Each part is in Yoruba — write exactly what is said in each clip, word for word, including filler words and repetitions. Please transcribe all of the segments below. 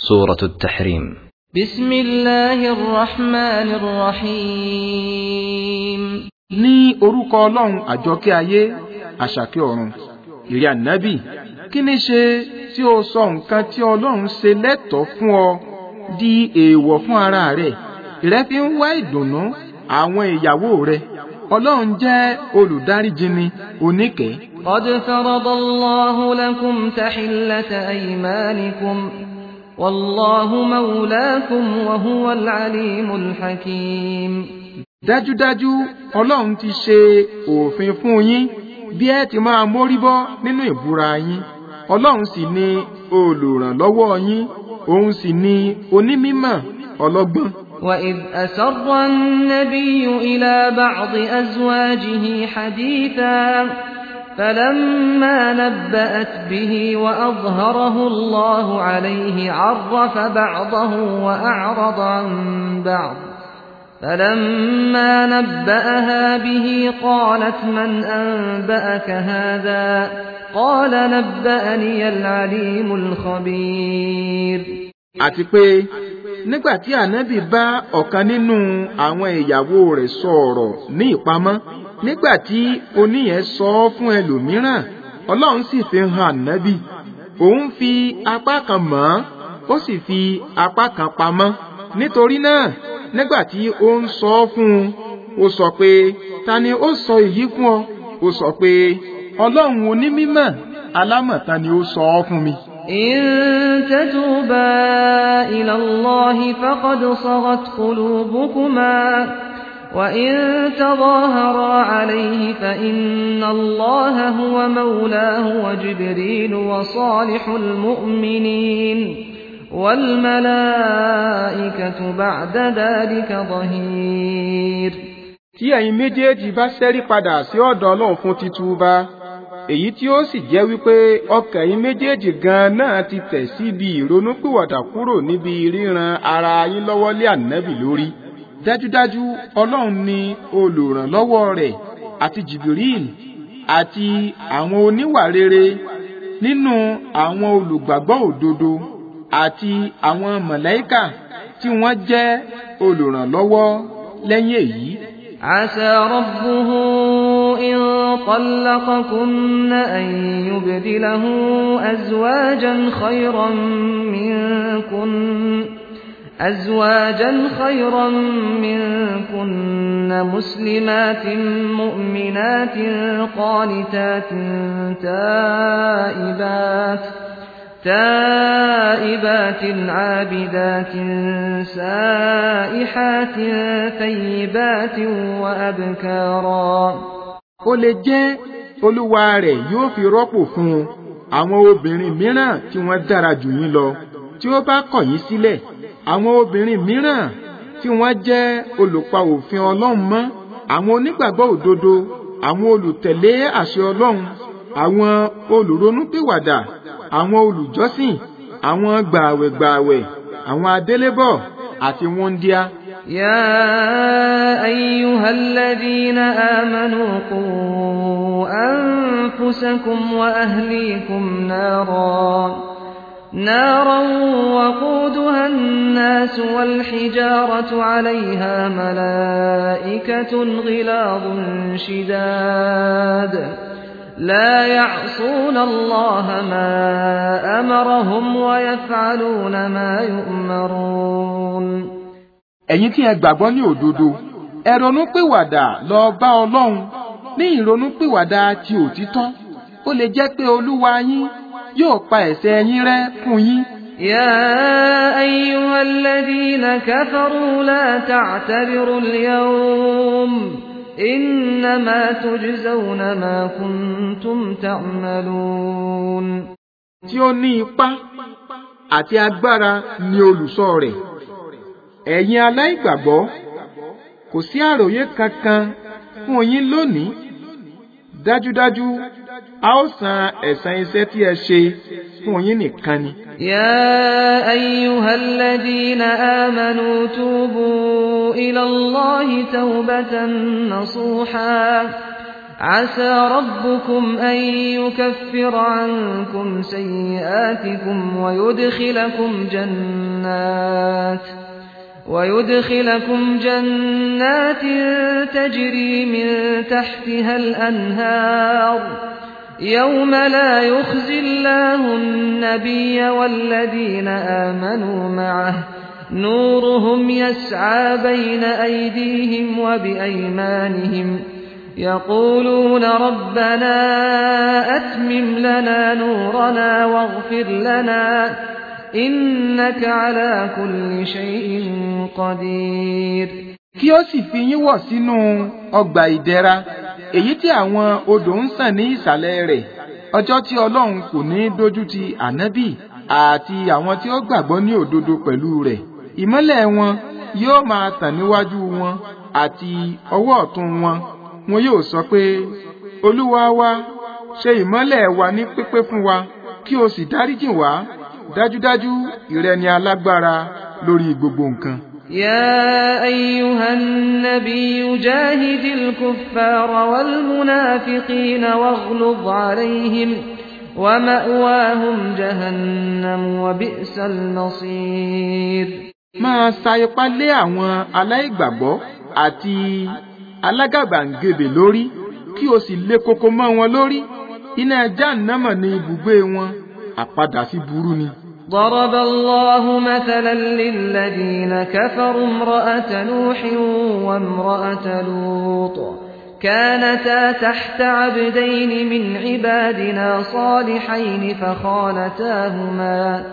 سورة التحريم. بسم الله الرحمن الرحيم. ní orúkọ Ọlọ́run àjọkẹ́ ayé àṣàkẹ́ ọ̀run. Ìrẹ́ Ànábì, kí ni ṣe tí o sọ nǹkan tí Ọlọ́run ṣe lẹ́tọ̀ọ́ fún ọ di èèwọ̀ fún ara rẹ̀? Ìrẹ́ fi ń wá ìdùnnú àwọn ìyàwó rẹ̀. Ọlọ́run jẹ́ olùdáríjìni oníkẹ́. قد فرض الله لكم تحلة أيمانكم والله مولاكم وهو العليم الحكيم. Dájúdájú Ọlọ́run ti ṣe òfin fún yín bí ẹ ti máa mórí bọ́ nínú ìbúra yín. Ọlọ́run sì ni olùrànlọ́wọ́ yín, òun sì ni onímímọ̀ ọlọ́gbọ́n. وإذ أسر النبي إلى بعض أزواجه حديثا فلما نبأت به وأظهره الله عليه عرف بعضه وأعرض عن بعض فلما نبأها به قالت من أنبأك هذا قال نبأني العليم الخبير. àti pé nígbà tí Ànábì bá ọ̀kan nínú àwọn ìyàwó rẹ̀ sọ̀rọ̀ ní ìpamọ́, nígbà tí oníyẹn sọ ọ́ fún ẹlòmíràn, Ọlọ́run sì fi hàn Ànábì. Òun fi apá kan mọ̀ ọ́n, ó sì fi apá kan pamọ́. Nítorí náà, nígbà tí ó ń sọ ọ́ fún un, ó sọ pé, ta ni ó sọ èyí fún ọ? Ó sọ pé, Ọlọ́run onímímọ̀ alámọ̀tán ni ó sọ ọ́ fún mi. إن تتوبا إلى الله فقد صغت قلوبكما وإن تظاهرا عليه فإن الله هو مولاه وجبريل وصالح المؤمنين والملائكة بعد ذلك ظهير. Tí ẹ̀yin méjèèjì bá ṣẹ́rí padà sí ọ̀dọ̀ Ọlọ́run fún títúbà, èyí tí ó sì jẹ́ wípé ọkàn yín méjèèjì gan náà ti tẹ̀ síbi ìrònúpìwàdà kúrò níbi ríran ara yín lọ́wọ́ lé Ànábì lórí. Dájúdájú Ọlọ́run ni olùrànlọ́wọ́ rẹ̀ àti Jibril àti àwọn oníwà rere nínú àwọn olùgbàgbọ́ òdodo àti àwọn màláíkà tí wọ́n jẹ́ olùrànlọ́wọ́ lẹ́yìn èyí. عسى ربه إن طلقكن أن يبدله أزواجا خيرا منكن أزواجا خيرا منكن مسلمات مؤمنات قانتات تائبات تائبات عابدات سائحات ثيبات وأبكارا. Ó lè jẹ́ Olúwa rẹ̀ yóò fi rọ́pò fún un àwọn obìnrin mìíràn tí wọ́n dára jù yín lọ tí ó bá kọ̀ yín sílẹ̀, àwọn obìnrin mìíràn tí wọ́n jẹ́ olùpa òfin Ọlọ́run mọ́, àwọn onígbàgbọ́ òdodo, àwọn olùtẹ̀lé àṣẹ Ọlọ́run, àwọn olùronúpìwàdà, àwọn olùjọ́sìn, àwọn gbààwẹ̀gbààwẹ̀, àwọn adélébọ̀ àti wọ́ndíá. يا أيها الذين آمنوا قوا أنفسكم وأهليكم نارا نارا وقودها الناس والحجارة عليها ملائكة غلاظ شداد لا يعصون الله ما أمرهم ويفعلون ما يؤمرون. Ẹ̀yin tí ẹ gbàgbọ́ ní òdodo, ẹ ronúpìwàdà lọ bá Ọlọ́run ní ìronúpìwàdà ti òtítọ́. Ó lè jẹ́ pé Olúwa yín yóò pa ẹ̀ṣẹ̀ yín rẹ́ fún yín. يا أيها الذين كفروا لا تعتذروا اليوم إنما تجزون ما كنتم تعملون. Tí ó ní ipá àti agbára ni olùṣọ́ rẹ̀. Ẹ̀yin aláìgbàgbọ́, kò sí àròyé kankan fún yín lónìí. Dájúdájú a ó san ẹ̀san iṣẹ́ tí ẹ ṣe fún yín nìkan ni. يا أيها الذين آمنوا توبوا إلى الله توبة نصوحا عسى ربكم أن يكفر عنكم سيئاتكم ويدخلكم جنات ويدخلكم جنات تجري من تحتها الأنهار يوم لا يخزي الله النبي والذين آمنوا معه نورهم يسعى بين أيديهم وبأيمانهم يقولون ربنا أتمم لنا نورنا واغفر لنا إنك على كل شيء قدير. Kí ó sì fi yín wọ̀ sínú ọgbà ìdẹ̀ra èyí tí àwọn odò ń sàn ní ìsàlẹ̀ rẹ̀ ọjọ́ tí Ọlọ́run kò ní dójú ti ànábì àti àwọn tí ó gbàgbọ́ ní òdodo pẹ̀lú rẹ̀. Ìmọ́lẹ̀ wọn yóò máa tàn níwájú wọn àti ọwọ́ ọ̀tún wọn. Wọn yóò sọ pé, Olúwa wa, ṣe ìmọ́lẹ̀ wa ní pípé fún wa kí o sì dáríjì wá. Dájúdájú ìrẹ ni alágbára lórí gbogbo nǹkan. يا أيها النبي جاهد الكفار والمنافقين واغلظ عليهم ومأواهم جهنم وبئس المصير. Máa sa ipá lé àwọn aláìgbàgbọ́ àti alágàbàǹgebè lórí kí o sì lé koko mọ́ wọn lórí. Iná Jahannama ni ibùgbé wọn, àpadà sí burú ni. ضرب الله مثلا للذين كفروا امرأة نوح وامرأة لوط كانتا تحت عبدين من عبادنا صالحين فخانتاهما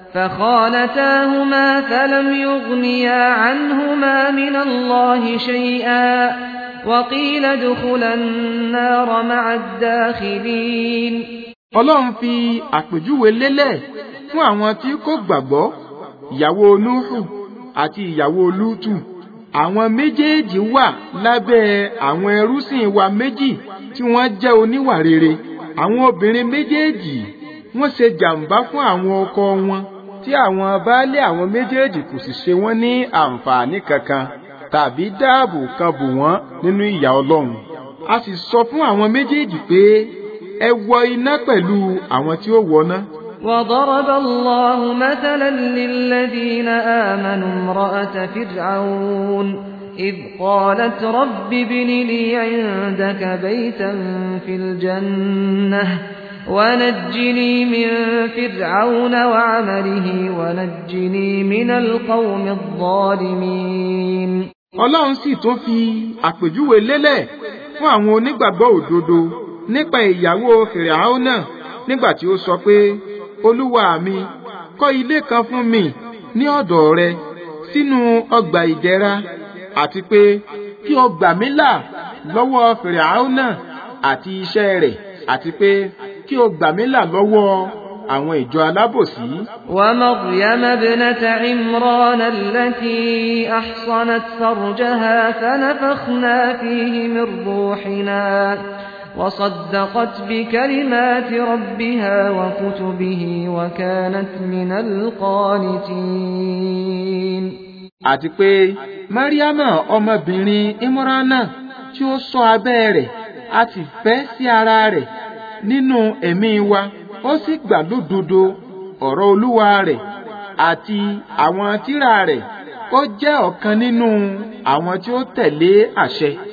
فخانتاهما فلم يغنيا عنهما من الله شيئا وقيل ادخلا النار مع الداخلين. Ọlọ́run fi àpèjúwe lélẹ̀ fún àwọn tí kò gbàgbọ́, ìyàwó Núhù àti ìyàwó Lútù. Àwọn méjèèjì wà lábẹ́ àwọn ẹrúsìn wa méjì tí wọ́n jẹ́ oníwà rere. Àwọn obìnrin méjèèjì wọ́n ṣe jàǹbá fún àwọn ọkọ wọn tí àwọn baálé àwọn méjèèjì kò sì ṣe wọ́n ní àǹfààní kankan tàbí dáàbò kan bò wọ́n nínú ìyà Ọlọ́run. A sì sọ fún àwọn méjèèjì pé ẹ wọ iná pẹ̀lú àwọn tí ó wọná. وضرب الله مثلا للذين آمنوا امرأة فرعون إذ قالت رب ابن لي عندك بيتا في الجنة ونجني من فرعون وعمله ونجني من القوم الظالمين. Ọlọ́run sì tún fi àpèjúwe lélẹ̀ fún àwọn onígbàgbọ́ òdodo nípa ìyàwó Fìràhónà nígbà tí ó sọ pé, Olúwa mi, kọ́ ilé kan fún mi ní ọ̀dọ̀ rẹ sínú ọgbà ìdẹ̀ra àti pé kí o gbà mí là lọ́wọ́ Fìràhónà àti iṣẹ́ rẹ̀ àti pé kí o gbà mí là lọ́wọ́ àwọn ìjọ alábòsí. ومريم ابنة عمران التي أحصنت فرجها فنفخنا فيه من روحنا وصدقت بكلمات ربها وكتبه وكانت من القانتين. Àti pé Mariama ọmọbìnrin Imrana tí ó ṣọ́ abẹ́ rẹ̀ a ti fẹ́ sí ara rẹ̀ nínú ẹ̀mí wa, ó sì gbà lódodo ọ̀rọ̀ Olúwa rẹ̀ àti àwọn tírà rẹ̀, ó jẹ́ ọ̀kan nínú àwọn tí ó tẹ̀lé àṣẹ.